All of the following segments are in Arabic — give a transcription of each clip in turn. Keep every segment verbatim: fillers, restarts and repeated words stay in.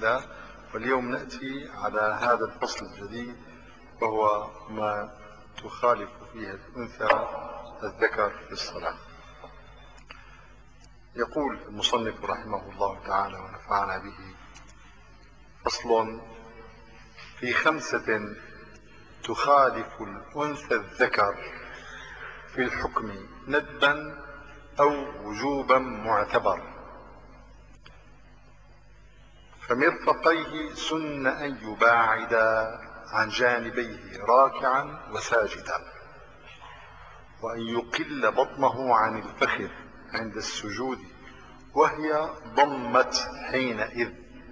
الله. واليوم نأتي على هذا الفصل الجديد، وهو ما تخالف فيه الأنثى الذكر في الصلاة. يقول المصنف رحمه الله تعالى ونفعنا به: فصل في خمسة تخالف الأنثى الذكر في الحكم ندبا أو وجوبا معتبر. فمرفقيه سن أن يباعدا عن جانبيه راكعا وساجدا، وأن يقل بطنه عن الفخذ عند السجود وهي ضمت حينئذ.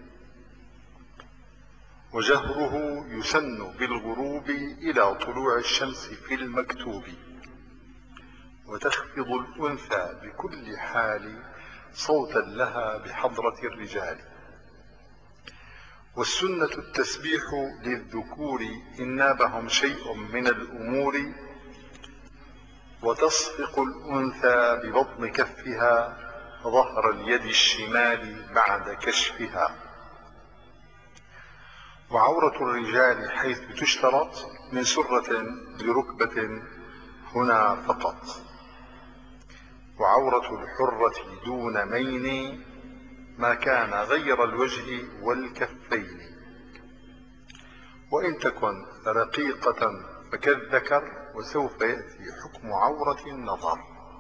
وجهره يسن بالغروب إلى طلوع الشمس في المكتوب. وتخفض الأنثى بكل حال صوتا لها بحضرة الرجال. والسنة التسبيح للذكور إن نابهم شيء من الأمور. وتصفق الأنثى ببطن كفها ظهر اليد الشمال بعد كشفها. وعورة الرجال حيث تشترط من سرة لركبة هنا فقط. وعورة الحرة دون مين ما كان غير الوجه والكفين. وإن تكن رقيقة فكالذكر، وسوف يأتي حكم عورة النظر.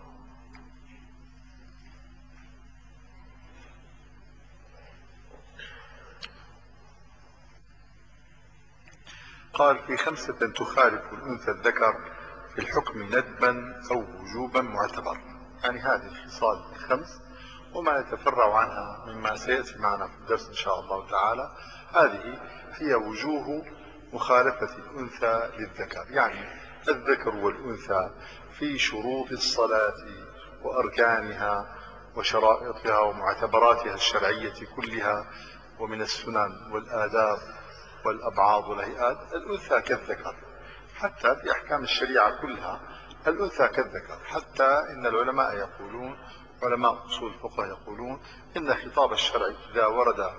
قال: في خمسة تخالف الأنثى الذكر في الحكم ندبا أو وجوبا معتبر، يعني هذه الخصال الخمس وما يتفرع عنها مما سيأتي معنا في الدرس إن شاء الله تعالى. هذه هي وجوه مخالفة الأنثى للذكر، يعني الذكر والأنثى في شروط الصلاة وأركانها وشرائطها ومعتبراتها الشرعية كلها، ومن السنن والآداب والأبعاض والهيئات. الأنثى كالذكر، حتى في أحكام الشريعة كلها الأنثى كالذكر. حتى إن العلماء يقولون، علماء أصول الفقه يقولون، إن خطاب الشرع إذا ورد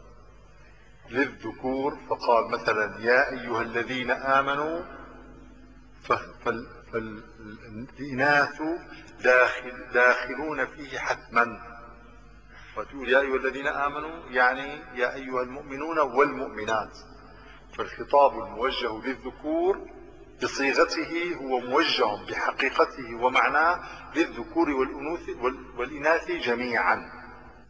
للذكور فقال مثلا: يا أيها الذين آمنوا، فالإناث داخل داخلون فيه حتما. وتقول يا أيها الذين آمنوا يعني يا أيها المؤمنون والمؤمنات. فالخطاب الموجه للذكور بصيغته هو موجه بحقيقته ومعناه للذكور والإناث جميعا.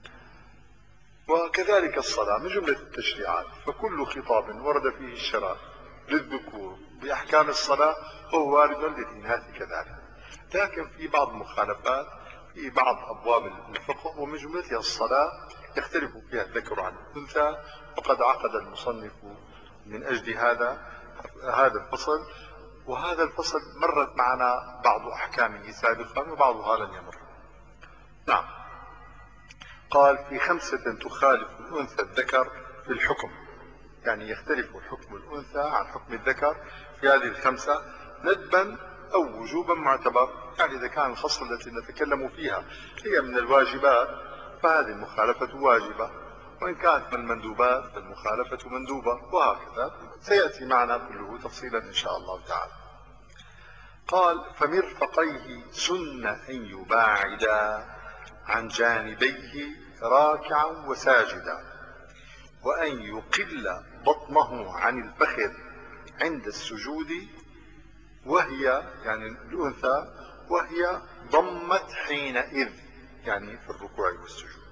وكذلك الصلاة من جملة التشريعات، فكل خطاب ورد فيه الشرع للذكور بأحكام الصلاة هو وارد للإناث كذلك. لكن في بعض المخالفات في بعض أبواب الفقه، ومن جملتها الصلاة، يختلف فيها الذكر عن الأنثى. وقد عقد المصنف من أجل هذا هذا الفصل، وهذا الفصل مرت معنا بعض أحكامه سابقا وبعضها لن يمر. نعم. قال: في خمسة تخالف الأنثى الذكر في الحكم، يعني يختلف حكم الأنثى عن حكم الذكر في هذه الخمسة ندبا أو وجوبا معتبر. يعني إذا كان الخصلة التي نتكلم فيها هي من الواجبات فهذه المخالفة واجبة، وإن كانت من المندوبات فالمخالفة مندوبة، وهكذا سيأتي معنا كله تفصيلا إن شاء الله تعالى. قال: فمرفقيه سن أن يباعدا عن جانبيه راكعا وساجدا، وأن يقل بطنه عن الفخذ عند السجود وهي يعني الأنثى وهي ضمت حينئذ، يعني في الركوع والسجود.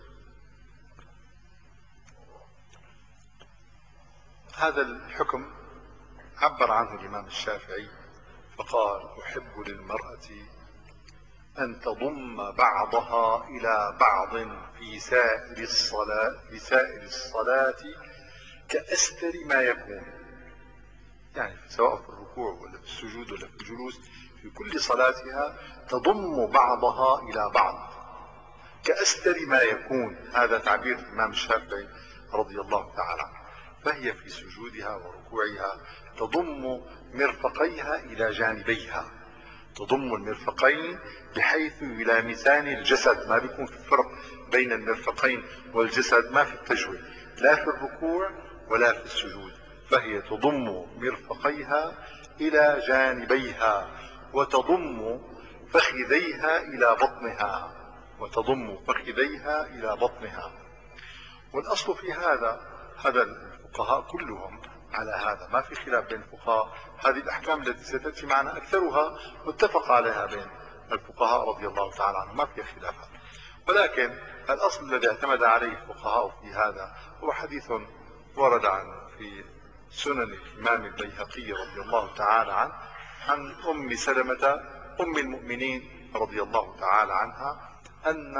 هذا الحكم عبر عنه الإمام الشافعي فقال: أحب للمرأة أن تضم بعضها إلى بعض في سائر الصلاة في سائر الصلاة كأستر ما يكون، يعني سواء في الركوع ولا في السجود ولا في الجلوس، في كل صلاتها تضم بعضها إلى بعض كأستر ما يكون. هذا تعبير الإمام الشافعي رضي الله تعالى عنه. فهي في سجودها وركوعها تضم مرفقيها إلى جانبيها، تضم المرفقين بحيث يلامسان الجسد، ما بيكون في فرق بين المرفقين والجسد، ما في التجويف. لا في الركوع ولا في السجود، فهي تضم مرفقيها إلى جانبيها وتضم فخذيها إلى بطنها وتضم فخذيها إلى بطنها. والأصل في هذا، هذا الفقهاء كلهم على هذا، ما في خلاف بين الفقهاء. هذه الأحكام التي ستأتي معنا أكثرها متفق عليها بين الفقهاء رضي الله تعالى عنهم، ما فيها خلافات. ولكن الأصل الذي اعتمد عليه الفقهاء في هذا هو حديث ورد عن في سنن الإمام البيهقي رضي الله تعالى عنه عن أم سلمة أم المؤمنين رضي الله تعالى عنها أن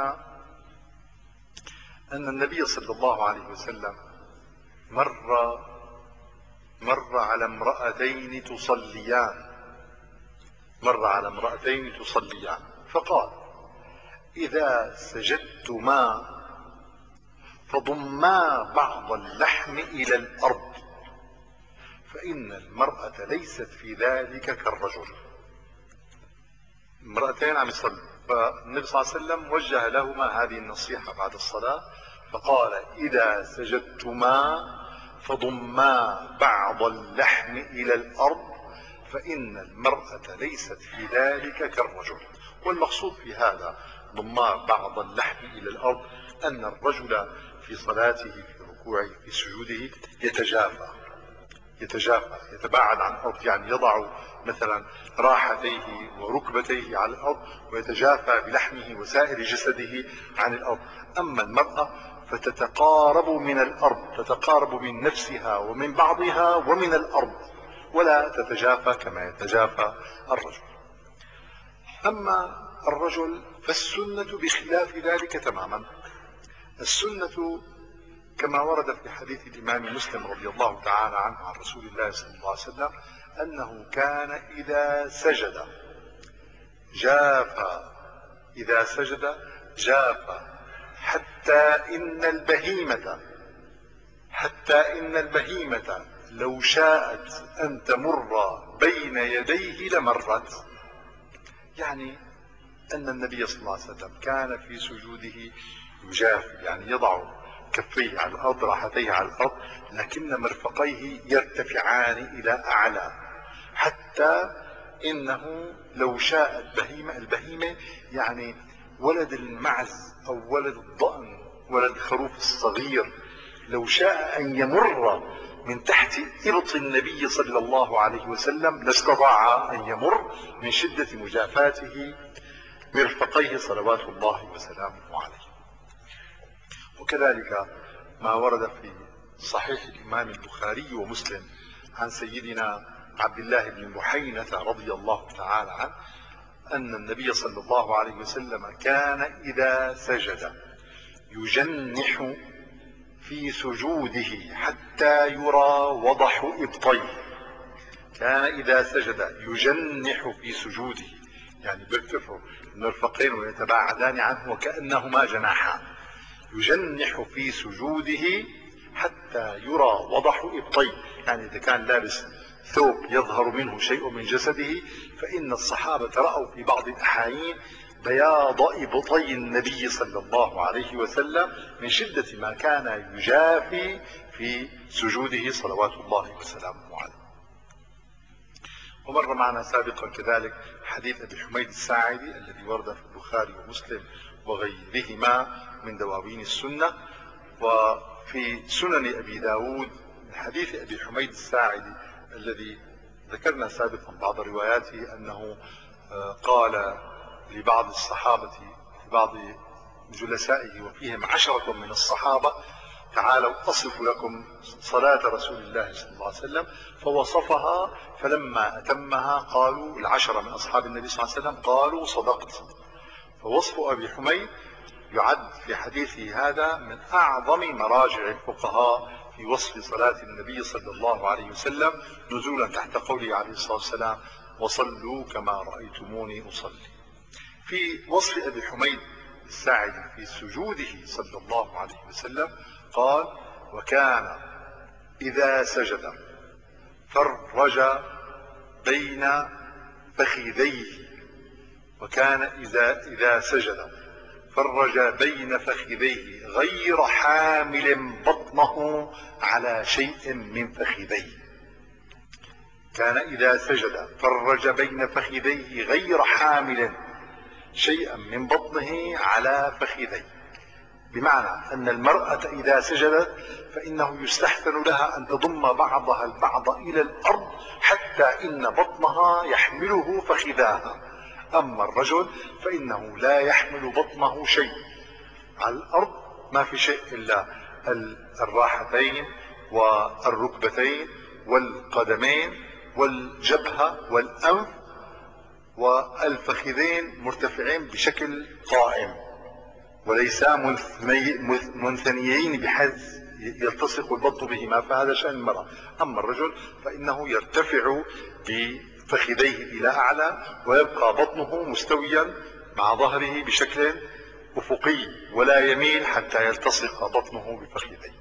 أن النبي صلى الله عليه وسلم مر مر على امرأتين تصليان مر على امرأتين تصليان فقال: إذا سجدتما فضما بعض اللحم إلى الأرض، فإن المرأة ليست في ذلك كالرجل. امرأتين عم يصلي، فالنبي صلى الله عليه وسلم وجه لهما هذه النصيحة بعد الصلاة فقال: إذا سجدتما فضما بعض اللحم إلى الأرض، فإن المرأة ليست في ذلك كالرجل. والمقصود في هذا ضما بعض اللحم إلى الأرض أن الرجل في صلاته في ركوعه في سجوده يتجافى يتجافى يتباعد عن الأرض، يعني يضع مثلا راحتيه وركبتيه على الأرض ويتجافى بلحمه وسائر جسده عن الأرض. أما المرأة فتتقارب من الأرض، تتقارب من نفسها ومن بعضها ومن الأرض، ولا تتجافى كما يتجافى الرجل. أما الرجل فالسنة بخلاف ذلك تماما. السنة كما ورد في حديث الإمام مسلم رضي الله تعالى عنه عن رسول الله صلى الله عليه وسلم أنه كان إذا سجد جافى إذا سجد جافى حتى إن البهيمة حتى إن البهيمة لو شاءت أن تمر بين يديه لمرت. يعني أن النبي صلى الله عليه وسلم كان في سجوده يجافي، يعني يضع كفيه على الأرض راحتيه على الأرض، لكن مرفقيه يرتفعان إلى أعلى، حتى إنه لو شاء البهيمة البهيمة يعني ولد المعز أو ولد الضأن ولد الخروف الصغير، لو شاء أن يمر من تحت إبط النبي صلى الله عليه وسلم لاستطاع أن يمر من شدة مجافاته مرفقيه صلوات الله وسلامه عليه. وكذلك ما ورد في صحيح الإمام البخاري ومسلم عن سيدنا عبد الله بن بحينة رضي الله تعالى عنه أن النبي صلى الله عليه وسلم كان إذا سجد يجنح في سجوده حتى يرى وضح إبطيه. كان إذا سجد يجنح في سجوده، يعني بيرتفع المرفقين ويتباعدان عنه وكأنهما جناحان. يجنح في سجوده حتى يرى وضح إبطيه، يعني إذا كان لابس ثوب يظهر منه شيء من جسده، فإن الصحابة رأوا في بعض الأحايين بياض إبطي النبي صلى الله عليه وسلم من شدة ما كان يجافي في سجوده صلوات الله وسلامه عليه. ومر معنا سابقا كذلك حديث أبي حميد الساعدي الذي ورد في البخاري ومسلم وغيرهما من دواوين السنة. وفي سنن أبي داود من حديث أبي حميد الساعدي الذي ذكرنا سابقا بعض رواياته أنه قال لبعض الصحابة لبعض جلسائه وفيهم عشرة من الصحابة: تعالوا أصف لكم صلاة رسول الله صلى الله عليه وسلم، فوصفها، فلما أتمها قالوا العشرة من أصحاب النبي صلى الله عليه وسلم قالوا: صدقت. فوصف أبي حميد يعد في حديثه هذا من أعظم مراجع الفقهاء في وصف صلاة النبي صلى الله عليه وسلم، نزولا تحت قوله عليه الصلاة والسلام: وصلوا كما رأيتموني أصلي. في وصف أبي حميد الساعدي في سجوده صلى الله عليه وسلم قال: وكان إذا سجد فرج بين فخذيه وكان إذا, إذا سجد فرج بين فخذيه غير حامل بطنه على شيء من فخذيه. كان إذا سجد فرج بين فخذيه غير حامل شيئا من بطنه على فخذيه، بمعنى أن المرأة إذا سجدت فإنه يستحسن لها أن تضم بعضها البعض إلى الأرض حتى إن بطنها يحمله فخذاها. أما الرجل فإنه لا يحمل بطنه شيء على الأرض، ما في شيء إلا الراحتين والركبتين والقدمين والجبهة والأنف، والفخذين مرتفعين بشكل قائم وليسا منثنيين بحيث يلتصق البطن بهما، فهذا شأن المرأة. أما الرجل فإنه يرتفع بفخذيه إلى أعلى ويبقى بطنه مستويا مع ظهره بشكل أفقي ولا يميل حتى يلتصق بطنه بفخذيه.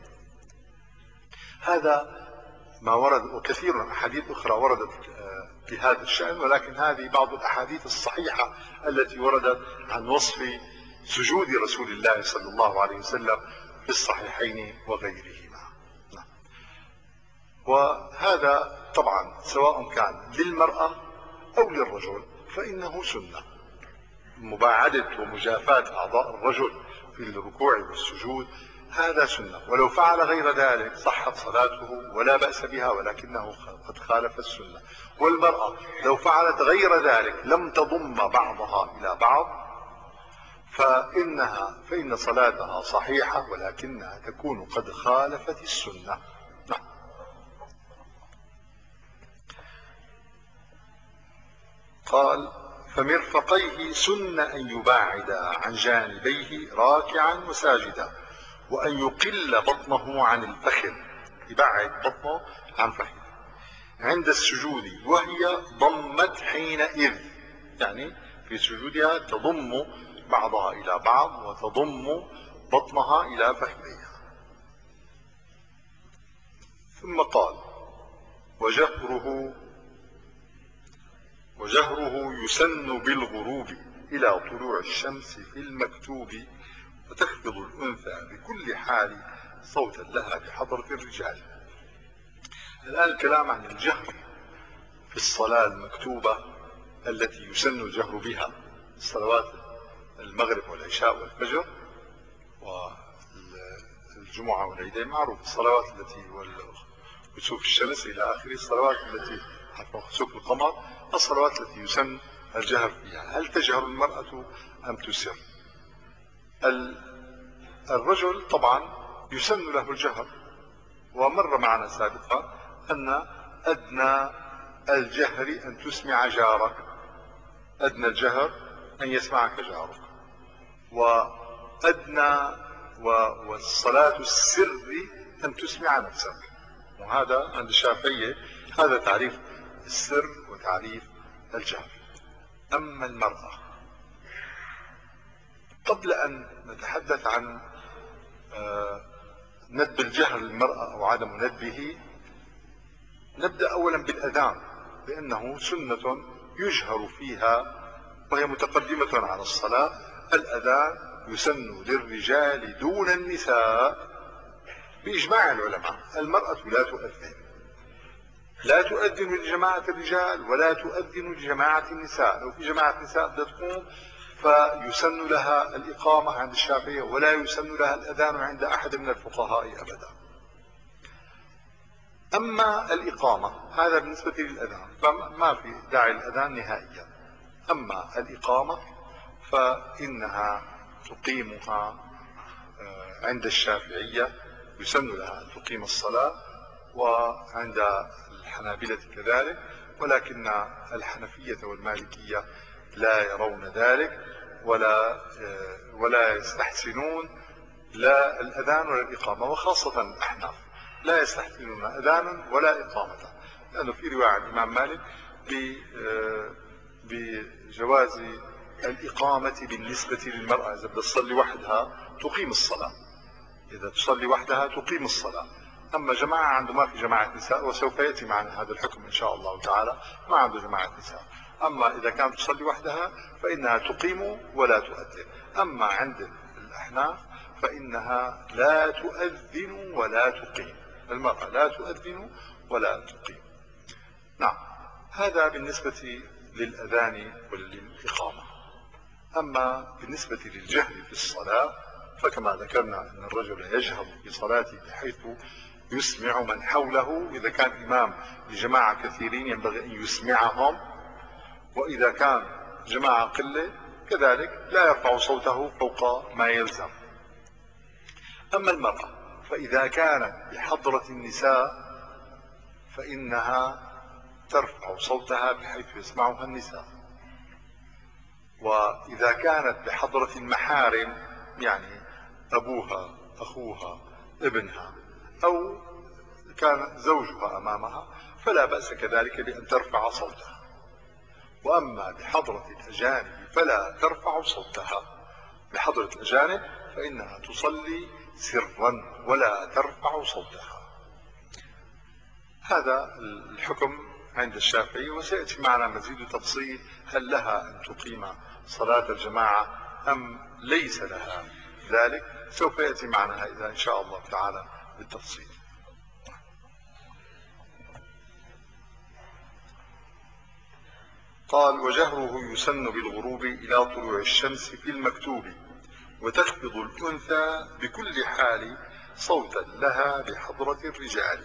هذا ما ورد، وكثير من أحاديث أخرى وردت بهذا الشأن، ولكن هذه بعض الأحاديث الصحيحة التي وردت عن وصف سجود رسول الله صلى الله عليه وسلم في الصحيحين وغيرهما. وهذا طبعا سواء كان للمرأة أو للرجل فإنه سنة. مباعدة ومجافاة أعضاء الرجل في الركوع والسجود هذا سنة، ولو فعل غير ذلك صحت صلاته ولا بأس بها، ولكنه قد خالف السنة. والمرأة لو فعلت غير ذلك لم تضم بعضها إلى بعض فإنها فإن صلاتها صحيحة، ولكنها تكون قد خالفت السنة. نعم. قال: فمرفقيه سن أن يباعد عن جانبيه راكعا وساجدا، وأن يقل بطنه عن الفخذ، يبعد بطنه عن فخذه عند السجود، وهي ضمت حينئذ، يعني في سجودها تضم بعضها إلى بعض وتضم بطنها إلى فخذيها. ثم قال: وجهره وجهره يسن بالغروب إلى طلوع الشمس في المكتوب، وتخفض الأنثى بكل حال صوتا لها بحضرة الرجال. الآن الكلام عن الجهر في الصلاة المكتوبة التي يسن الجهر بها، الصلوات المغرب والعشاء والفجر والجمعة والعيدين، معروف الصلوات التي وكسوف الشمس إلى آخره، الصلوات التي حتى خسوف القمر، الصلوات التي يسن الجهر فيها. هل تجهر المرأة أم تسر؟ الرجل طبعا يسن له الجهر، ومر معنا سابقا أن أدنى الجهر أن تسمع جارك، أدنى الجهر أن يسمعك جارك، وأدنى والصلاة السر أن تسمع نفسك. وهذا عند الشافعية هذا تعريف السر وتعريف الجهر. أما المرأة، قبل أن نتحدث عن ندب الجهر للمرأة أو عدم ندبه، نبدأ أولا بالأذان، لأنه سنة يجهر فيها وهي متقدمة على الصلاة. الأذان يسن للرجال دون النساء بإجماع العلماء. المرأة لا تؤذن، لا تؤذن لجماعة الرجال ولا تؤذن لجماعة النساء. لو في جماعة نساء بدها تقوم فيسن لها الإقامة عند الشافعية، ولا يسن لها الأذان عند أحد من الفقهاء أبدا. أما الإقامة هذا بالنسبة للأذان فما في داعي الأذان نهائيا. أما الإقامة فإنها تقيمها عند الشافعية، يسن لها أن تقيم الصلاة، وعند الحنابلة كذلك، ولكن الحنفية والمالكية لا يرون ذلك ولا ولا يستحسنون لا الأذان ولا الإقامة، وخاصة الأحناف لا يستحسنون أذانا ولا إقامة، لأنه في رواية عن الإمام مالك بجواز الإقامة بالنسبة للمرأة إذا بدها تصلي وحدها تقيم الصلاة، إذا تصلي وحدها تقيم الصلاة. أما جماعة عنده ما في جماعة نساء، وسوف يأتي معنا هذا الحكم إن شاء الله تعالى، ما عنده جماعة نساء أما إذا كانت تصلي وحدها فإنها تقيم ولا تؤذن. أما عند الأحناف فإنها لا تؤذن ولا تقيم، المرأة لا تؤذن ولا تقيم. نعم، هذا بالنسبة للأذان وللإقامة. أما بالنسبة للجهر في الصلاة فكما ذكرنا أن الرجل يجهر في صلاته بحيث يسمع من حوله. إذا كان إمام لجماعة كثيرين ينبغي أن يسمعهم، وإذا كان جماعة قلة كذلك لا يرفع صوته فوق ما يلزم. أما المرأة فإذا كانت بحضرة النساء فإنها ترفع صوتها بحيث يسمعها النساء. وإذا كانت بحضرة المحارم يعني أبوها، أخوها، ابنها، أو كان زوجها أمامها فلا بأس كذلك بأن ترفع صوتها. وأما بحضرة الأجانب فلا ترفع صوتها. بحضرة الأجانب فإنها تصلي سرا ولا ترفع صوتها. هذا الحكم عند الشافعي، وسيأتي معنا مزيد تفصيل هل لها أن تقيم صلاة الجماعة أم ليس لها ذلك، سوف يأتي معنا هذا إن شاء الله تعالى بالتفصيل. قال: وجهره يسن بالغروب إلى طلوع الشمس في المكتوب، وتخفض الأنثى بكل حال صوتا لها بحضرة الرجال.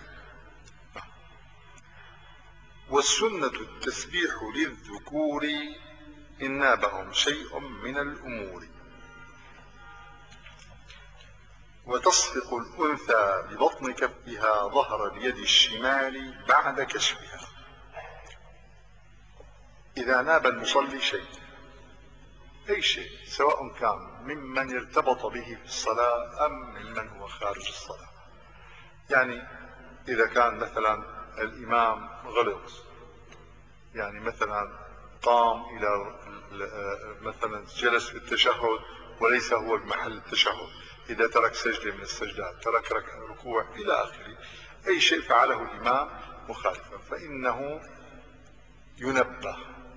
والسنة التسبيح للذكور إن نابهم شيء من الأمور، وتصفق الأنثى ببطن كفها ظهر اليد الشمال بعد كشفها. إذا ناب المصلي شيء، أي شيء، سواء كان ممن ارتبط به في الصلاة أم ممن هو خارج الصلاة. يعني إذا كان مثلا الإمام غلط، يعني مثلا قام إلى مثلا جلس في التشهد وليس هو بمحل التشهد، إذا ترك سجدة من السجدات، ترك ركوع إلى آخره، أي شيء فعله الإمام مخالفا فإنه ينبه.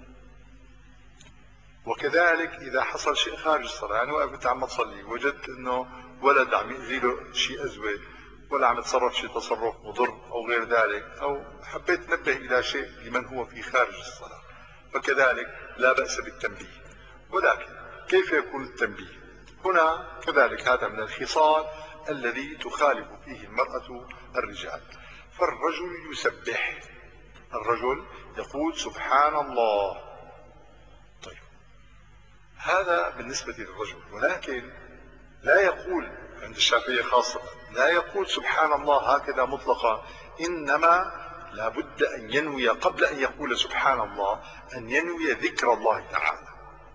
وكذلك إذا حصل شيء خارج الصلاة، يعني وقفت عم تصلي وجدت أنه ولد عم يأذيله شيء أزود، ولا عم يتصرف شيء تصرف مضر أو غير ذلك، أو حبيت تنبه إلى شيء لمن هو في خارج الصلاة، فكذلك لا بأس بالتنبيه. ولكن كيف يكون التنبيه؟ هنا كذلك هذا من الخصال الذي تخالف فيه المرأة الرجال. فالرجل يسبح، الرجل يقول سبحان الله، طيب هذا بالنسبة للرجل، ولكن لا يقول عند الشافعية خاصة لا يقول سبحان الله هكذا مطلقا، إنما لا بد أن ينوي قبل أن يقول سبحان الله أن ينوي ذكر الله تعالى.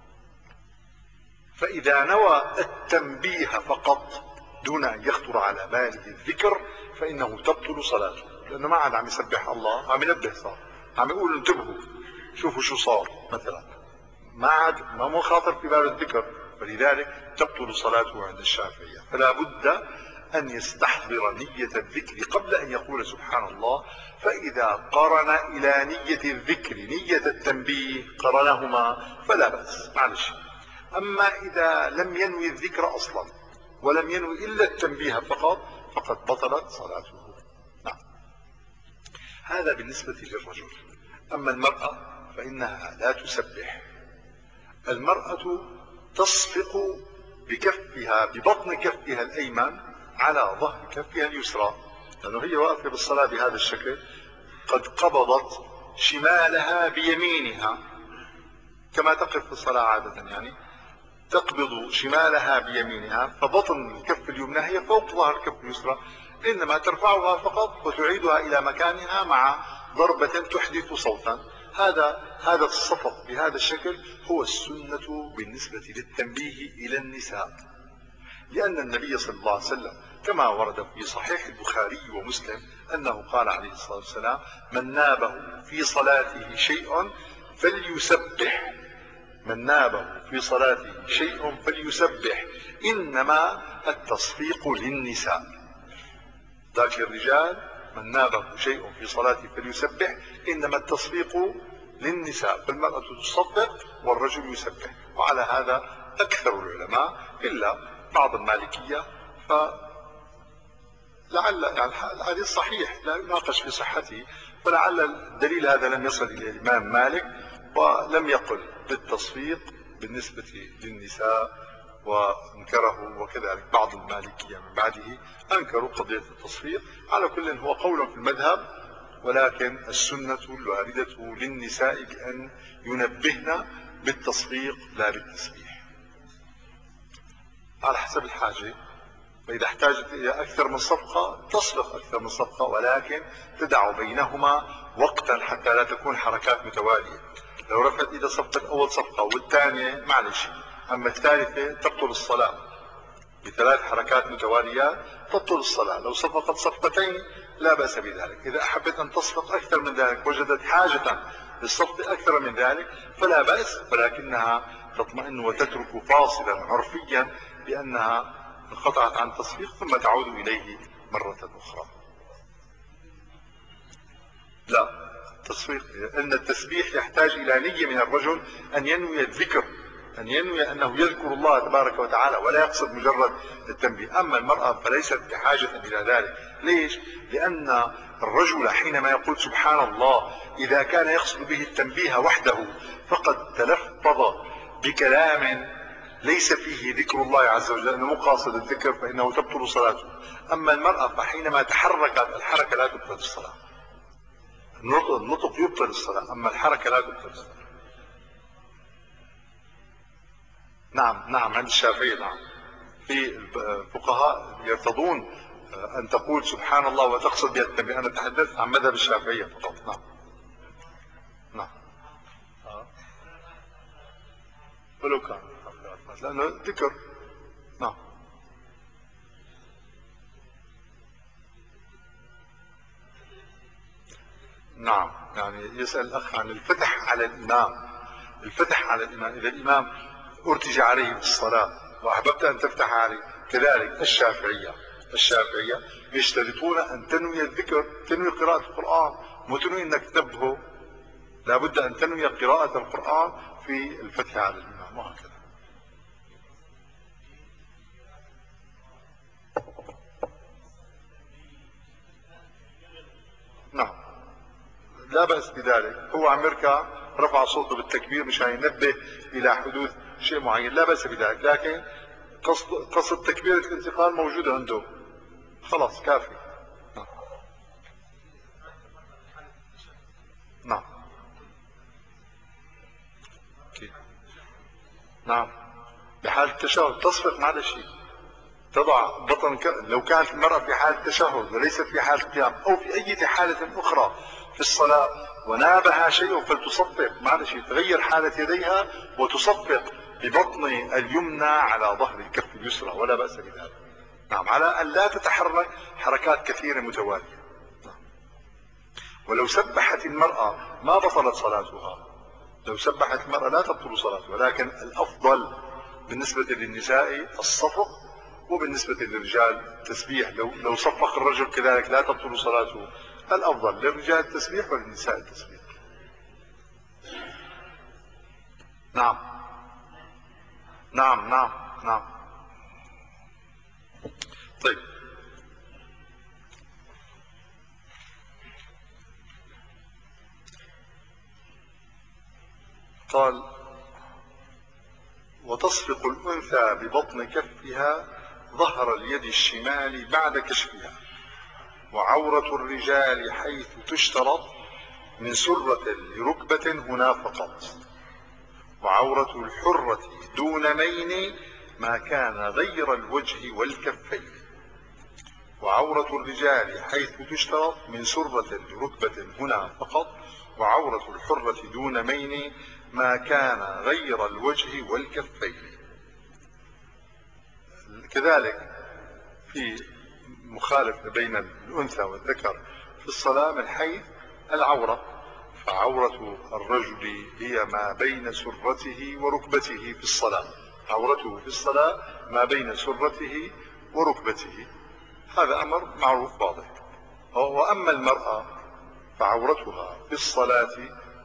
فإذا نوى التنبيه فقط دون أن يخطر على باله الذكر فإنه تبطل صلاته، لأنه ما عاد عم يسبح الله، عم ينبه، صار عم يقول انتبهوا شوفوا شو صار مثلا، ما عاد ما مو خاطر في بال الذكر، فلذلك تبطل صلاته عند الشافعية. فلا بد أن يستحضر نية الذكر قبل أن يقول سبحان الله، فإذا قرن إلى نية الذكر نية التنبيه قرنهما فلا بأس، معلش. أما إذا لم ينوي الذكر أصلا ولم ينوي إلا التنبيه فقط فقد بطلت صلاته. نعم، هذا بالنسبة للرجل. أما المرأة فإنها لا تسبح. المرأة تصفق بكفها ببطن كفها الأيمن على ظهر كفها اليسرى، لأنه هي واقفة بالصلاة بهذا الشكل، قد قبضت شمالها بيمينها كما تقف في الصلاة عادة، يعني تقبض شمالها بيمينها، فبطن الكف اليمنى هي فوق ظهر الكف اليسرى، إنما ترفعها فقط وتعيدها إلى مكانها مع ضربة تحدث صوتا. هذا هذا الصفق بهذا الشكل هو السنة بالنسبة للتنبيه إلى النساء، لأن النبي صلى الله عليه وسلم كما ورد في صحيح البخاري ومسلم أنه قال عليه الصلاة والسلام: من نابه في صلاته شيء فليسبح، من نابه في صلاته شيء فليسبح، إنما التصفيق للنساء. ذاك الرجال من نابه شيء في صلاته فليسبح، إنما التصفيق للنساء، فالمرأة تصفق والرجل يسبح. وعلى هذا أكثر العلماء إلا بعض المالكية، فلعل يعني الحديث صحيح لا يناقش في صحته، فلعل الدليل هذا لم يصل إلى الإمام مالك ولم يقل بالتصفيق بالنسبة للنساء وانكره، وكذلك بعض المالكية من بعده انكروا قضية التصفيق. على كل هو قول في المذهب، ولكن السنة الواردة للنساء بأن ينبهن بالتصفيق لا بالتسبيح على حسب الحاجة. فإذا احتاجت إلى أكثر من صفقة تصفق أكثر من صفقة، ولكن تدع بينهما وقتا حتى لا تكون حركات متوالية. لو رفعت إذا صفقت أول صفقة والثانية معلش، أما الثالثة تبطل الصلاة بثلاث حركات متواليات تبطل الصلاة. لو صفقت صفقتين لا بأس بذلك. إذا أحبت أن تصفق أكثر من ذلك وجدت حاجة للصفق أكثر من ذلك فلا بأس، ولكنها تطمئن وتترك فاصلا عرفيا بأنها انقطعت عن التصفيق ثم تعود إليه مرة أخرى. لا، التصفيق أن التسبيح يحتاج إلى نية من الرجل أن ينوي الذكر، أن ينوي أنه يذكر الله تبارك وتعالى ولا يقصد مجرد التنبيه. أما المرأة فليست بحاجة إلى ذلك. ليش؟ لأن الرجل حينما يقول سبحان الله إذا كان يقصد به التنبيه وحده فقد تلفظ بكلام ليس فيه ذكر الله عز وجل، أنه مقاصد الذكر فإنه تبطل صلاته. أما المرأة فحينما تحركت الحركة لا تبطل الصلاة، النطق يبطل الصلاة أما الحركة لا تبطل الصلاة. نعم نعم عند الشافعي نعم. في الفقهاء يرتضون أن تقول سبحان الله وتقصد بها التنبيه. أنا تحدثت عن مذهب الشافعية فقط. نعم نعم ولو كان لأنه ذكر. نعم نعم. يعني يسأل الأخ عن الفتح على الإمام. الفتح على الإمام إذا الإمام ارتجى عليه في الصلاة وأحببت أن تفتح عليه، كذلك الشافعية الشافعية يشترطون أن تنوي الذكر، تنوي قراءة القرآن، مو تنوي أنك تنبهه، لابد أن تنوي قراءة القرآن في الفتح على الإمام وهكذا. نعم لا بأس بذلك. هو عم يركع رفع صوته بالتكبير مشان ينبه إلى حدوث شيء معين، لا بأس بذلك، لكن قصد قصد تكبيرة الانتقال موجودة عنده خلاص كافي. نعم نعم نعم. بحال التشهد تصفق ما له شيء، تضع بطن ك... لو كانت المرأة في حالة التشهد وليست في حالة القيام أو في أي حالة أخرى في الصلاة ونابها شيء فلتصفق ما له شيء، تغير حالة يديها وتصفق ببطن اليمنى على ظهر الكف اليسرى ولا بأس بذلك. نعم على أن لا تتحرك حركات كثيرة متوالية. نعم. ولو سبحت المرأة ما بطلت صلاتها، لو سبحت المرأة لا تبطل صلاتها، ولكن الأفضل بالنسبة للنساء الصفق وبالنسبة للرجال التسبيح. لو لو صفق الرجل كذلك لا تبطل صلاته. الأفضل للرجال التسبيح وللنساء التسبيح. نعم نعم نعم نعم. طيب قال وتصفق الأنثى ببطن كفها ظهر اليد الشمال بعد كشفها، وعورة الرجال حيث تشترط من سرة لركبة هنا فقط، وعورة الحرة دون مين ما كان غير الوجه والكفين، وعورة الرجال حيث تشترط من سرة لركبة هنا فقط، وعورة الحرة دون مين ما كان غير الوجه والكفين. كذلك في مخالفة بين الأنثى والذكر في الصلاة من حيث العورة، فعورة الرجل هي ما بين سرته وركبته في الصلاة، عورته في الصلاة ما بين سرته وركبته، هذا أمر معروف واضح. وأما المرأة فعورتها في الصلاة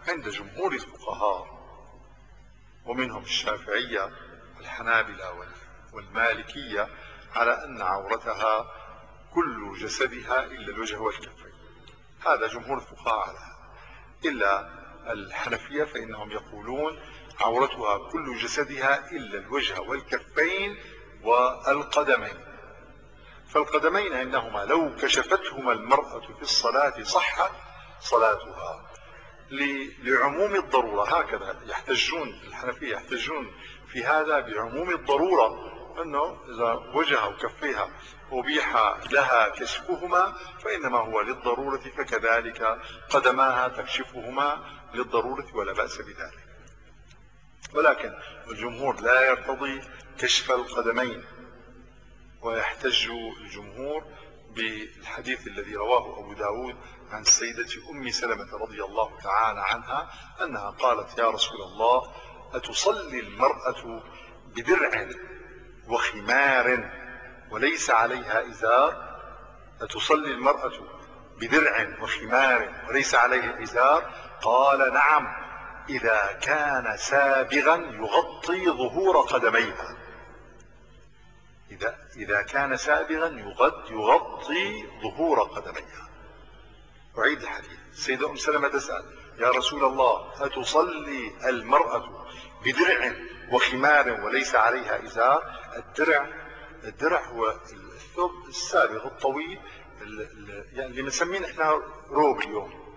عند جمهور الفقهاء ومنهم الشافعية والحنابلة والمالكية على أن عورتها كل جسدها إلا الوجه والكفين. هذا جمهور الفقهاء على هذا، إلا الحنفية فإنهم يقولون عورتها كل جسدها إلا الوجه والكفين والقدمين. فالقدمين إنهما لو كشفتهما المرأة في الصلاة صحت صلاتها لعموم الضرورة. هكذا يحتجون الحنفية، يحتجون في هذا بعموم الضرورة، أنه إذا وجهها وكفيها أبيح لها كشفهما فإنما هو للضرورة، فكذلك قدماها تكشفهما للضرورة ولا بأس بذلك. ولكن الجمهور لا يرتضي كشف القدمين، ويحتج الجمهور بالحديث الذي رواه أبو داود عن السيدة أم سلمة رضي الله تعالى عنها أنها قالت: يا رسول الله، أتصلي المرأة بدرع وخمار وليس عليها إزار؟ أتصلي المرأة بدرع وخمار وليس عليها إزار؟ قال: نعم، إذا كان سابغا يغطي ظهور قدميها. إذا, إذا كان سابغا يغطي ظهور قدميها. أعيد الحديث. السيدة أم سلمة تسأل: يا رسول الله، أتصلي المرأة بدرع وخمار وليس عليها إزار؟ الدرع الدرع هو الثوب السابغ الطويل، يعني اللي بنسميه احنا روب. اليوم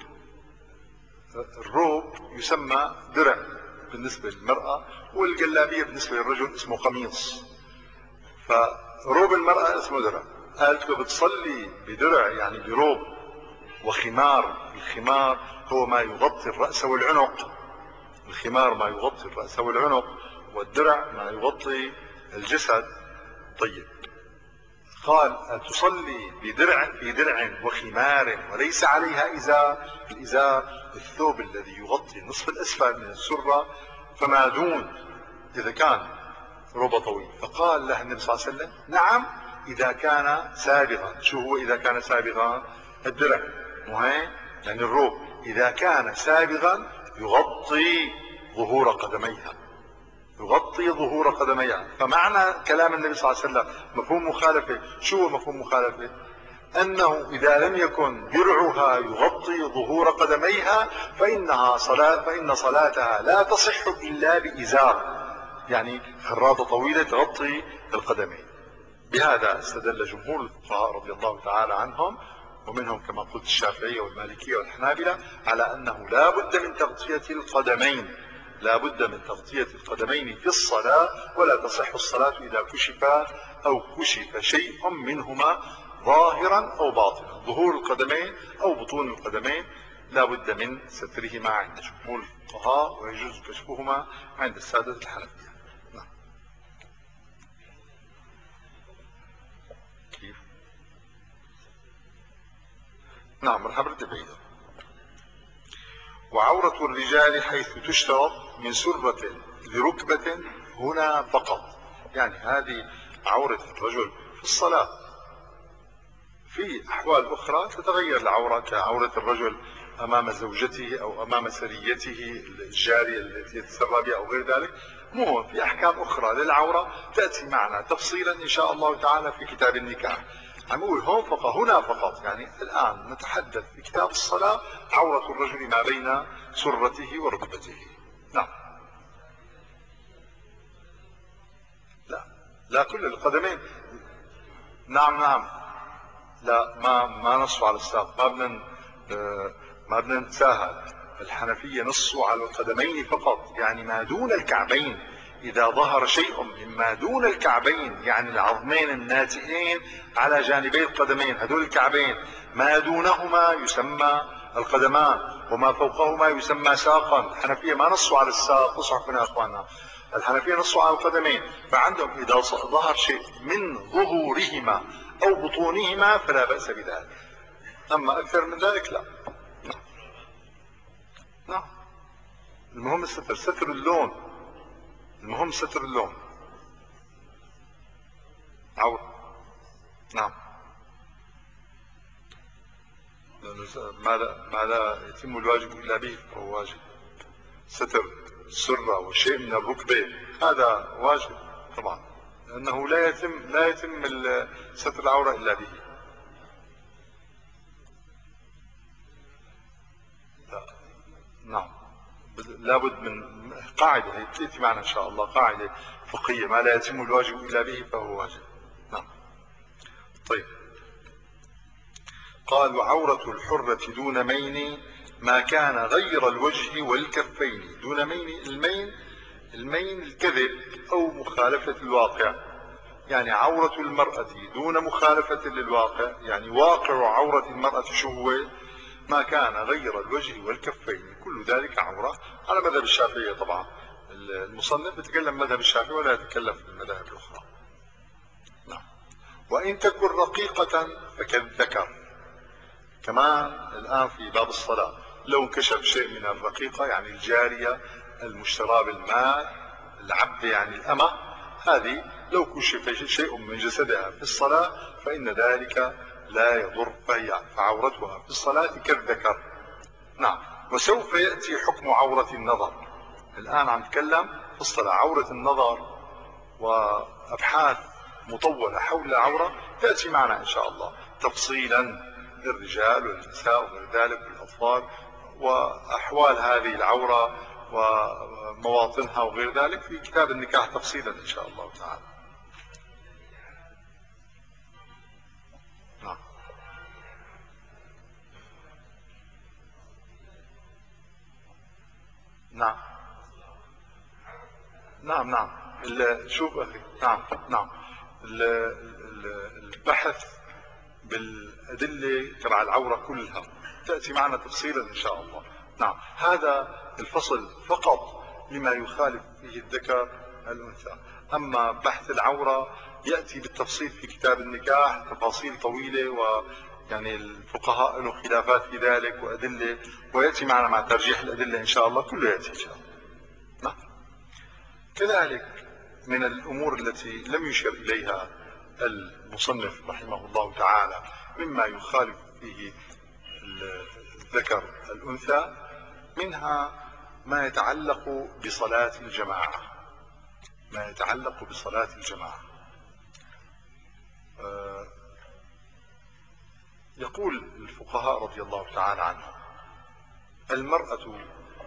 الروب يسمى درع بالنسبة للمرأة، والجلابية بالنسبة للرجل اسمه قميص. فروب المرأة اسمه درع. قالت له: بتصلي بدرع يعني بروب وخمار. الخمار هو ما يغطي الرأس والعنق، الخمار ما يغطي الرأس والعنق، والدرع ما يغطي الجسد. طيب، قال: تصلي بدرع بدرع وخمار وليس عليها إزار. الإزار الثوب الذي يغطي النصف الأسفل من السرة فما دون، إذا كان روب طويل. فقال له النبي صلى الله عليه وسلم: نعم، إذا كان سابغا. شو هو إذا كان سابغا؟ الدرع، مو هيك؟ يعني الروب إذا كان سابغا يغطي ظهور قدميها، يغطي ظهور قدميها. فمعنى كلام النبي صلى الله عليه وسلم مفهوم مخالفة. شو هو مفهوم مخالفة؟ أنه إذا لم يكن درعها يغطي ظهور قدميها فإنها صلاة فإن صلاتها لا تصح إلا بإزار، يعني خراطة طويلة تغطي القدمين. بهذا استدل جمهور الفقهاء رضي الله تعالى عنهم، ومنهم كما قلت الشافعية والمالكية والحنابلة، على أنه لا بد من تغطية القدمين، لا بد من تغطية القدمين في الصلاة، ولا تصح الصلاة إذا كشف أو كشف شيء منهما ظاهرا أو باطنا. ظهور القدمين أو بطون القدمين لا بد من سترهما عند جمهور الفقهاء، ويجوز كشفهما عند السادة الحنفية. نعم. كيف؟ نعم، مرحبا بعيدة. وعورة الرجال حيث تشترط من سرة لركبة هنا فقط، يعني هذه عورة الرجل في الصلاة. في أحوال أخرى تتغير العورة، كعورة الرجل أمام زوجته أو أمام سريته الجارية التي يتسرى بها أو غير ذلك. مو في أحكام أخرى للعورة تأتي معنا تفصيلا إن شاء الله تعالى في كتاب النكاح. عم نقول هون فقط، هنا فقط، يعني الآن نتحدث في كتاب الصلاة عورة الرجل ما بين سرته وركبته. نعم. لا لا، كل القدمين. نعم نعم. لا، ما ما نصوا على الساق، ما بدنا ما بدنا نتساهل. الحنفية نصوا على القدمين فقط، يعني ما دون الكعبين. إذا ظهر شيء مما دون الكعبين، يعني العظمين الناتئين على جانبي القدمين، هذول الكعبين، ما دونهما يسمى القدمان، وما فوقهما يسمى ساقا. الحنفية ما نصوا على الساق، اصحوا يا اخواننا. الحنفية نصوا على القدمين، فعندهم إذا ظهر شيء من ظهورهما أو بطونهما فلا بأس بذلك، أما أكثر من ذلك لا. نعم نعم. المهم الستر، ستر اللون، المهم ستر اللون. عور. نعم. ما لا ما لا يتم الواجب إلا به فهو واجب. ستر السرة وشيء من الركبة هذا واجب طبعا، لأنه لا يتم لا يتم ستر العورة إلا به. لا. نعم، لابد من قاعدة هي تأتي معنا إن شاء الله، قاعدة فقهية: ما لا يتم الواجب إلا به فهو واجب. نعم. طيب، قال: وعورة الحرة دون مين ما كان غير الوجه والكفين. دون مين، المين المين الكذب أو مخالفة الواقع، يعني عورة المرأة دون مخالفة للواقع، يعني واقع عورة المرأة شو هو؟ ما كان غير الوجه والكفين، كل ذلك عورة على مذهب الشافعية. طبعا المصنف يتكلم مذهب الشافعي ولا يتكلم في المذاهب الأخرى. نعم. وإن تكن رقيقة فكالذكر. كمان الآن في باب الصلاة لو انكشف شيء من الرقيقة، يعني الجارية المشترى بالمال، العبد يعني الأمة، هذه لو كشف شيء من جسدها في الصلاة فإن ذلك لا يضر، فهي فعورتها في الصلاة كالذكر. نعم. وسوف يأتي حكم عورة النظر. الآن عم نتكلم في الصلاة عورة النظر، وأبحاث مطولة حول العورة تأتي معنا إن شاء الله تفصيلا للرجال والنساء وغير ذلك والأطفال، وأحوال هذه العورة ومواطنها وغير ذلك في كتاب النكاح تفصيلا إن شاء الله تعالى. نعم. نعم. نعم. نعم. شوف أخي، نعم نعم، البحث بالأدلة تبع العورة كلها تأتي معنا تفصيلا إن شاء الله. نعم. هذا الفصل فقط لما يخالف فيه الذكر الأنثى، أما بحث العورة يأتي بالتفصيل في كتاب النكاح، تفاصيل طويلة، ويعني الفقهاء لهم خلافات في ذلك وأدلة، ويأتي معنا مع ترجيح الأدلة إن شاء الله، كله يأتي إن شاء الله. نعم. كذلك من الأمور التي لم يشر إليها المصنف رحمه الله تعالى مما يخالف فيه الذكر الأنثى، منها ما يتعلق بصلاة الجماعة. ما يتعلق بصلاة الجماعة يقول الفقهاء رضي الله تعالى عنهم: المرأة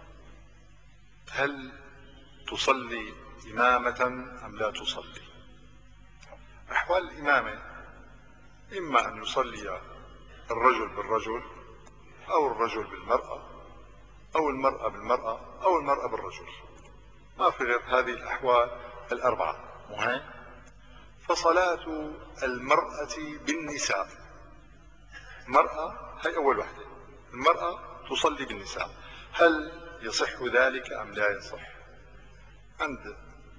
هل تصلي إمامة أم لا تصلي؟ أحوال الإمامة إما أن يصلي الرجل بالرجل، أو الرجل بالمرأة، أو المرأة بالمرأة، أو المرأة بالرجل، ما في غير هذه الأحوال الأربعة مهم. فصلاة المرأة بالنساء، المرأة هي أول واحدة، المرأة تصلي بالنساء، هل يصح ذلك أم لا يصح؟ عند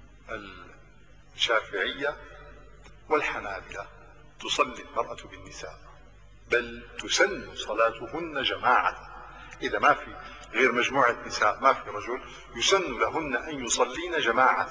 الشافعية والحنابلة تصلي المرأة بالنساء، بل تسن صلاتهن جماعة. إذا ما في غير مجموعة نساء، ما في رجل، يسن لهن أن يصلين جماعة.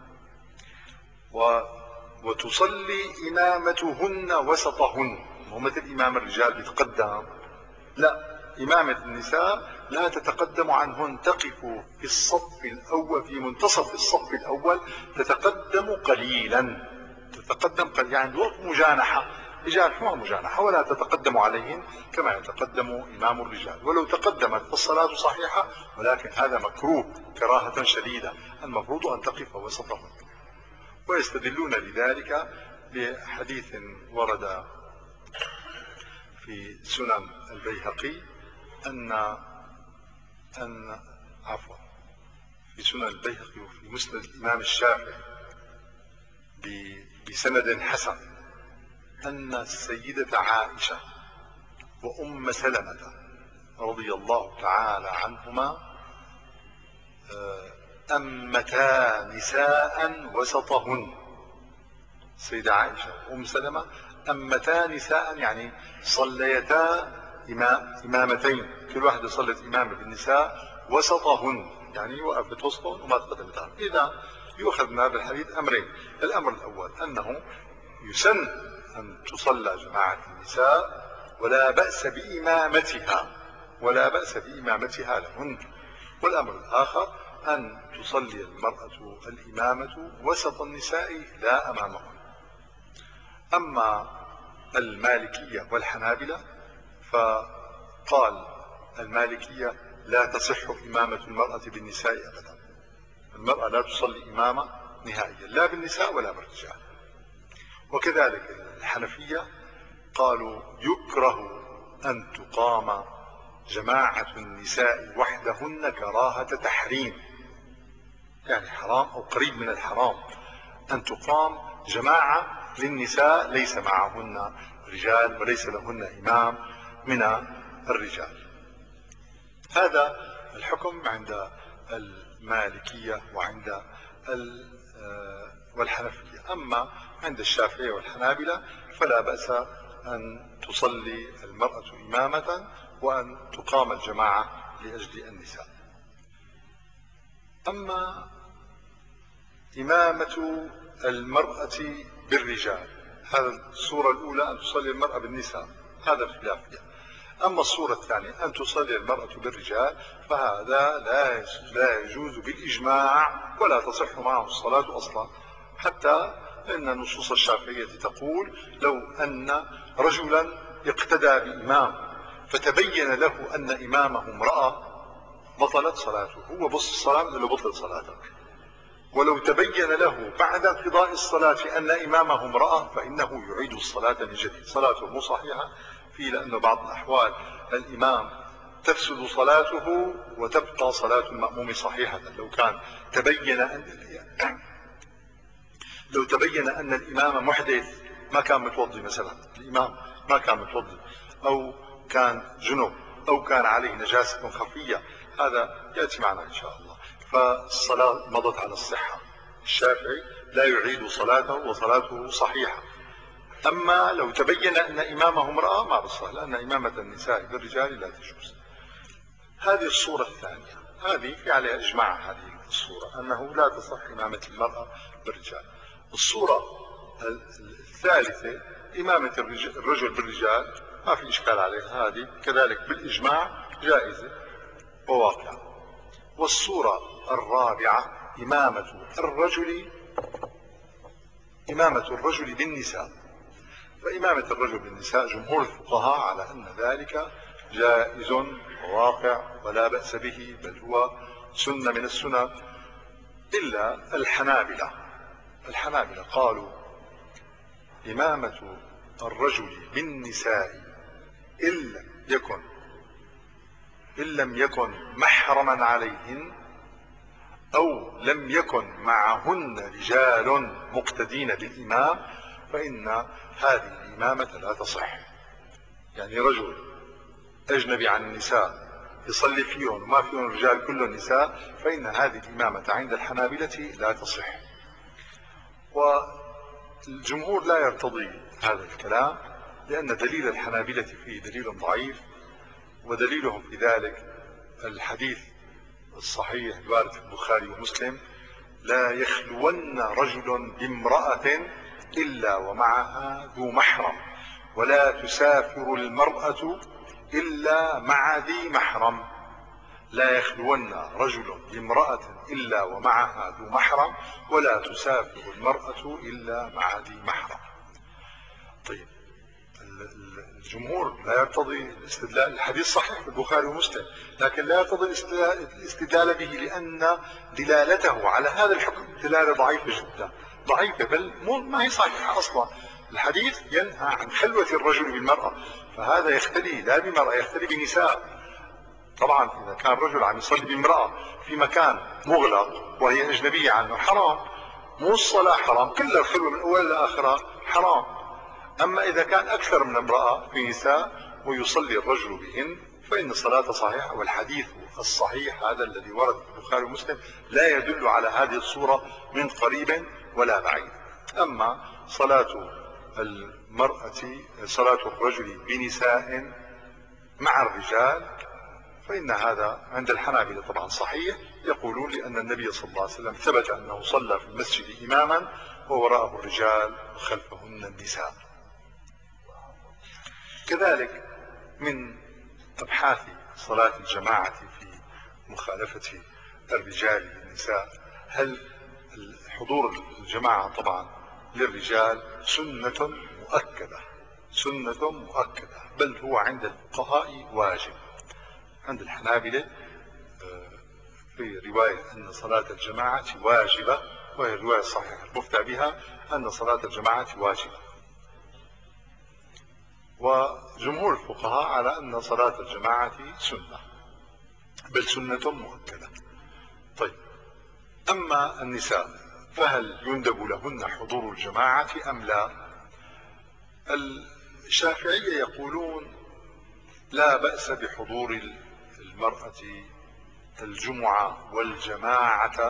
و وتصلي إمامتهن وسطهن، مو مثل إمام الرجال بيتقدم، لا، إمامة النساء لا تتقدم عنهن، تقف في الصف الأول، في منتصف الصف الأول، تتقدم قليلا، تتقدم قليلا، يعني وقت مجانحة، يجانحوها مجانحة، ولا تتقدم عليهن كما يتقدم إمام الرجال. ولو تقدمت فالصلاة صحيحة، ولكن هذا مكروه كراهة شديدة، المفروض أن تقف وسطهن. ويستدلون لذلك بحديث ورد في سنن البيهقي أن أن عفوا في سنن البيهقي وفي مسند الإمام الشافعي بسند حسن أن السيدة عائشة وأم سلمة رضي الله تعالى عنهما أمتا نساء وسطهن. السيدة عائشة وأم سلمة أمتا نساء، يعني صليتا إمام إمامتين، كل واحدة صلت إمامة بالنساء وسطهن، يعني وقفت وسطهن وما تقدمت عنه. إذا يؤخذ من هذا الحديث أمرين: الأمر الأول أنه يسن أن تصلى جماعة النساء ولا بأس بإمامتها، ولا بأس بإمامتها لهن. والأمر الآخر أن تصلي المرأة الإمامة وسط النساء لا أمامهن. أما المالكية والحنابلة فقال المالكية لا تصح إمامة المرأة بالنساء أبدا، المرأة لا تصلي إمامة نهائيا لا بالنساء ولا بالرجال. وكذلك الحنفية قالوا يكره أن تقام جماعة النساء وحدهن كراهة تحريم، يعني حرام أو قريب من الحرام أن تقام جماعة للنساء ليس معهن رجال وليس لهن إمام من الرجال. هذا الحكم عند المالكية وعند والحنفية. أما عند الشافعية والحنابلة فلا بأس أن تصلي المرأة إمامة وأن تقام الجماعة لأجل النساء. أما إمامة المرأة بالرجال، هذا الصورة الأولى أن تصلي المرأة بالنساء، هذا الخلاف فيها. أما الصورة الثانية أن تصلي المرأة بالرجال فهذا لا لا يجوز بالإجماع ولا تصح معه الصلاة أصلا، حتى إن النصوص الشافعية تقول لو أن رجلا اقتدى بإمام فتبين له أن إمامه امرأة بطلت صلاته، هو بص الصلاة إلا بطلت صلاتك. ولو تبين له بعد انقضاء الصلاة أن إمامه امرأة فإنه يعيد الصلاة من جديد، صلاته مو صحيحة فيه، لأن بعض الأحوال الإمام تفسد صلاته وتبقى صلاة المأموم صحيحة. لو كان تبين أن لو تبين أن الإمام محدث ما كان متوضي، مثلا الإمام ما كان متوضي أو كان جنوب أو كان عليه نجاسة خفية، هذا يأتي معنا إن شاء الله، فالصلاة مضت على الصحة. الشافعي لا يعيد صلاته وصلاته صحيحة. أما لو تبين أن إمامه امرأة ما بصح، لأن إمامة النساء بالرجال لا تجوز. هذه الصورة الثانية، هذه في عليها إجماع، هذه الصورة أنه لا تصح إمامة المرأة بالرجال. الصورة الثالثة إمامة الرجل بالرجال ما في إشكال عليها، هذه كذلك بالإجماع جائزة وواقعة. والصورة الرابعة إمامة الرجل إمامة الرجل بالنساء. فإمامة الرجل بالنساء جمهور الفقهاء على أن ذلك جائز وواقع ولا بأس به، بل هو سنة من السنن، إلا الحنابلة. الحنابلة قالوا إمامة الرجل بالنساء إن لم يكن إن لم يكن محرما عليهن أو لم يكن معهن رجال مقتدين بالإمام فإن هذه الإمامة لا تصح. يعني رجل أجنبي عن النساء يصلي فيهم وما فيهم رجال كلهم نساء، فإن هذه الإمامة عند الحنابلة لا تصح. والجمهور لا يرتضي هذا الكلام، لأن دليل الحنابلة فيه دليل ضعيف، ودليلهم في ذلك الحديث الصحيح الوارد في البخاري ومسلم: لا يخلون رجل بامرأة إلا ومعها ذو محرم، ولا تسافر المرأة إلا مع ذي محرم. لا يخلون رجل بامرأة إلا ومعها ذو محرم، ولا تسافر المرأة إلا مع ذي محرم. طيب الجمهور لا يرتضي الاستدلال، الحديث صحيح في البخاري ومسلم، لكن لا يرتضي الاستدلال به لأن دلالته على هذا الحكم دلالة ضعيفة جدا، ضعيفة بل ما هي صحيحة أصلا. الحديث ينهى عن خلوة الرجل بالمرأة، فهذا يختلي لا بمرأة، يختلي بنساء. طبعا إذا كان رجل عم يصلي بامرأة في مكان مغلق وهي أجنبية عنه حرام، مو الصلاة حرام، كل الخلوة من أولها لآخرها حرام. أما إذا كان أكثر من امرأة في نساء ويصلي الرجل بهن فإن الصلاة صحيحة. والحديث الصحيح هذا الذي ورد في البخاري ومسلم لا يدل على هذه الصورة من قريب ولا بعيد. أما صلاة المرأة صلاة الرجل بنساء مع الرجال فإن هذا عند الحنابلة طبعا صحيح، يقولون لأن النبي صلى الله عليه وسلم ثبت أنه صلى في المسجد إماما ووراءه الرجال وخلفهن النساء. كذلك من أبحاث صلاة الجماعة في مخالفة الرجال للنساء. هل حضور الجماعة طبعا للرجال سنة مؤكدة، سنة مؤكدة، بل هو عند الفقهاء واجب. عند الحنابلة في رواية أن صلاة الجماعة واجبة، وهي الرواية الصحيحة المفتى بها أن صلاة الجماعة واجبة، وجمهور الفقهاء على أن صلاة الجماعة سنة، بل سنة مؤكدة. طيب، أما النساء فهل يندب لهن حضور الجماعة أم لا؟ الشافعية يقولون لا بأس بحضور المرأة الجمعة والجماعة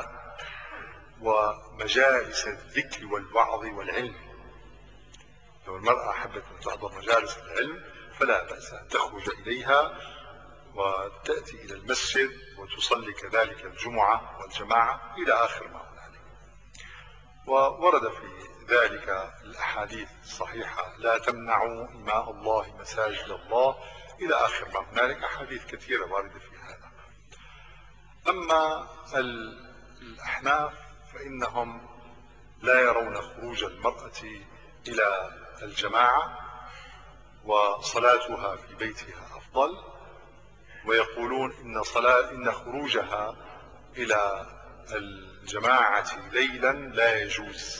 ومجالس الذكر والوعظ والعلم. لو المرأة حبت أن تحضر مجالس العلم فلا بأس أن تخرج إليها وتأتي إلى المسجد وتصلي كذلك الجمعة والجماعة إلى آخر ما هنالك. وورد في ذلك الأحاديث الصحيحة لا تمنعوا إماء الله مساجد الله إلى آخر ما هنالك، أحاديث كثيرة واردة في هذا. أما الأحناف فإنهم لا يرون خروج المرأة إلى الجماعة وصلاتها في بيتها أفضل، ويقولون إن صلاة إن خروجها إلى الجماعة ليلا لا يجوز،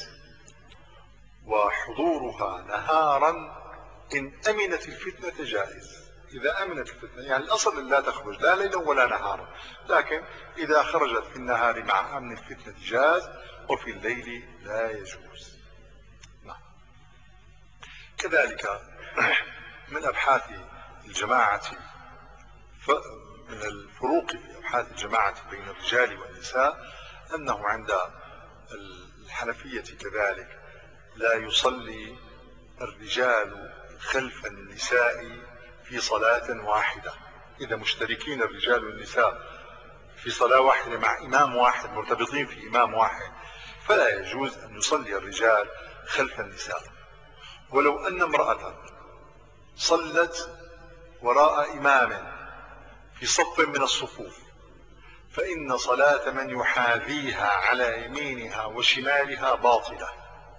وحضورها نهارا إن أمنت الفتنة جائز. إذا أمنت الفتنة يعني الأصل لا تخرج لا ليلا ولا نهارا، لكن إذا خرجت في النهار مع أمن الفتنة جاز، وفي الليل لا يجوز. نعم. كذلك من أبحاث الجماعة من الفروق في أبحاث الجماعة بين الرجال والنساء أنه عند الحنفية كذلك لا يصلي الرجال خلف النساء في صلاة واحدة. إذا مشتركين الرجال والنساء في صلاة واحدة مع إمام واحد، مرتبطين في إمام واحد، فلا يجوز أن يصلي الرجال خلف النساء. ولو أن امرأة صلت وراء إمام في صف من الصفوف فإن صلاة من يحاذيها على يمينها وشمالها باطلة،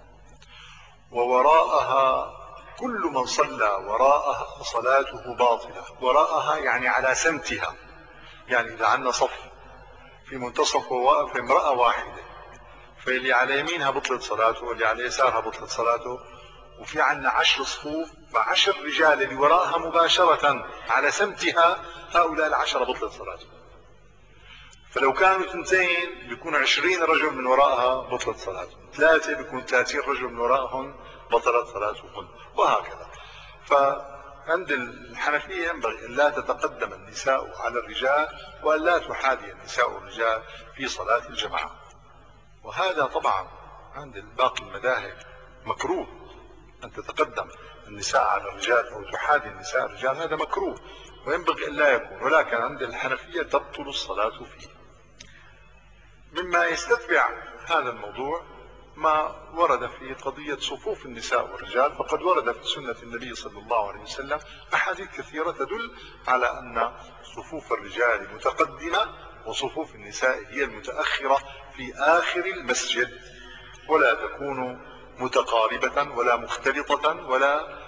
ووراءها كل من صلى وراءها صلاته باطلة. وراءها يعني على سمتها، يعني إذا عندنا صف في منتصف وواقف امرأة واحدة، فاللي على يمينها بطلت صلاته واللي على يسارها بطلت صلاته، وفي عندنا عشر صفوف فعشر رجال اللي وراءها مباشرة على سمتها، هؤلاء العشرة بطلت صلاته. فلو كانوا اثنتين بيكون عشرين رجل من وراءها بطلت صلاتهم، ثلاثة بيكون ثلاثين رجل من وراءهم بطلت صلاتهم، وهكذا. فعند الحنفية ينبغي أن لا تتقدم النساء على الرجال وأن لا تحاذي النساء الرجال في صلاة الجماعة. وهذا طبعا عند باقي المذاهب مكروه، أن تتقدم النساء على الرجال أو تحاذي النساء الرجال، هذا مكروه وينبغي أن لا يكون، ولكن عند الحنفية تبطل الصلاة فيه. مما يستتبع هذا الموضوع ما ورد في قضية صفوف النساء والرجال، فقد ورد في سنة النبي صلى الله عليه وسلم أحاديث كثيرة تدل على أن صفوف الرجال متقدمة وصفوف النساء هي المتأخرة في آخر المسجد، ولا تكون متقاربة ولا مختلطة ولا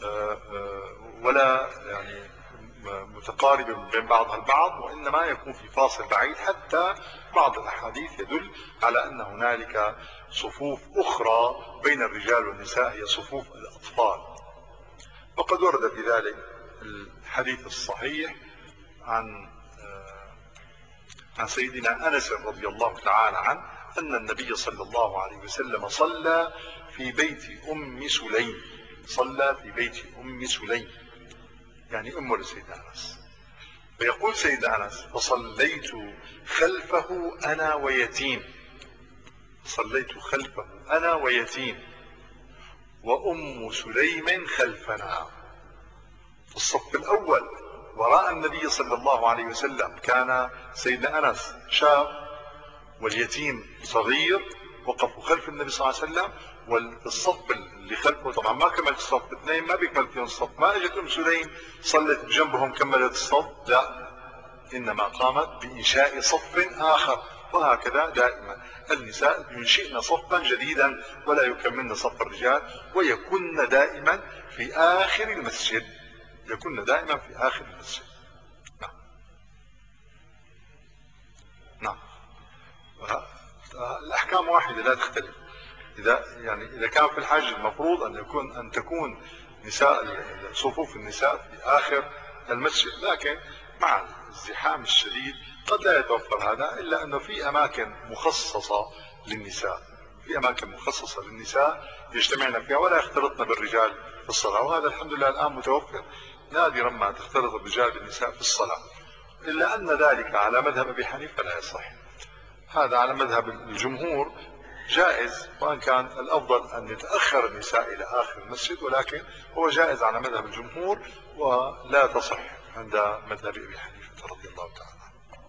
ولا يعني متقاربة بين بعضها البعض، وإنما يكون في فاصل بعيد، حتى بعض الأحاديث يدل على أن هنالك صفوف أخرى بين الرجال والنساء هي صفوف الأطفال. وقد ورد في ذلك الحديث الصحيح عن عن سيدنا أنس رضي الله تعالى عنه أن النبي صلى الله عليه وسلم صلى في بيت أم سليم، صلى في بيت أم سليم يعني أم لسيدنا أنس. فيقول سيدنا أنس فصليت خلفه أنا ويتيم، صليت خلفه أنا ويتيم وأم سليم خلفنا. في الصف الأول وراء النبي صلى الله عليه وسلم كان سيدنا أنس شاب واليتيم صغير، وقفوا خلف النبي صلى الله عليه وسلم، والصف اللي خلفه طبعا ما كمل الصف، اثنين ما بيكمل فيهم الصف، ما اجت ام سليم صلت بجنبهم كملت الصف، لا، إنما قامت بإنشاء صف آخر، وهكذا دائما النساء ينشئن صفا جديدا ولا يكملن صف الرجال، ويكن دائما في آخر المسجد، يكن دائما في آخر المسجد. نعم نعم. الأحكام واحدة لا تختلف. إذا يعني إذا كان في الحج المفروض أن يكون أن تكون نساء صفوف النساء في آخر المسجد، لكن مع الزحام الشديد قد لا يتوفر هذا، إلا أنه في أماكن مخصصة للنساء، في أماكن مخصصة للنساء يجتمعن فيها ولا يختلطن بالرجال في الصلاة، وهذا الحمد لله الآن متوفر، نادرا ما تختلط الرجال بالنساء في الصلاة، إلا أن ذلك على مذهب أبي حنيفة لا يصح. هذا على مذهب الجمهور جائز، وان كان الافضل ان يتاخر النساء الى اخر المسجد، ولكن هو جائز على مذهب الجمهور ولا تصح عند مذهب ابي حنيفه رضي الله تعالى عنه.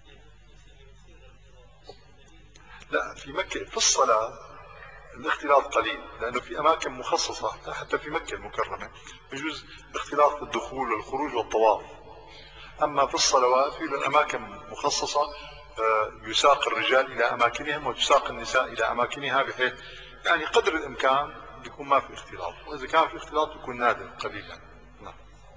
لا، في مكه في الصلاه الاختلاط قليل، لانه في اماكن مخصصه، حتى في مكه المكرمه يجوز الاختلاط في الدخول والخروج والطواف. اما في الصلوات في الاماكن مخصصه يساق الرجال الى اماكنهم وتساق النساء الى اماكنها، بحيث يعني قدر الامكان يكون ما في اختلاط، واذا كان في اختلاط يكون نادر قليلا. نعم.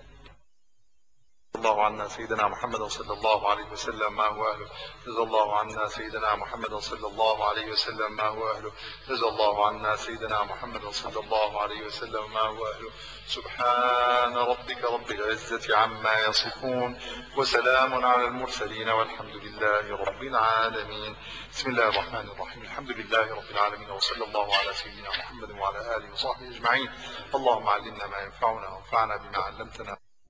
الله عنا سيدنا محمد صلى الله عليه وسلم ما هو اهله، جزا الله عنا سيدنا محمد صلى الله عليه وسلم ما هو اهله، جزا الله عنا سيدنا محمد صلى الله عليه وسلم ما هو اهله. سبحان ربك رب العزة عما يصفون، وسلام على المرسلين، والحمد لله رب العالمين. بسم الله الرحمن الرحيم، الحمد لله رب العالمين، وصلى الله على سيدنا محمد وعلى آله وصحبه أجمعين. اللهم علمنا ما ينفعنا وانفعنا بما علمتنا.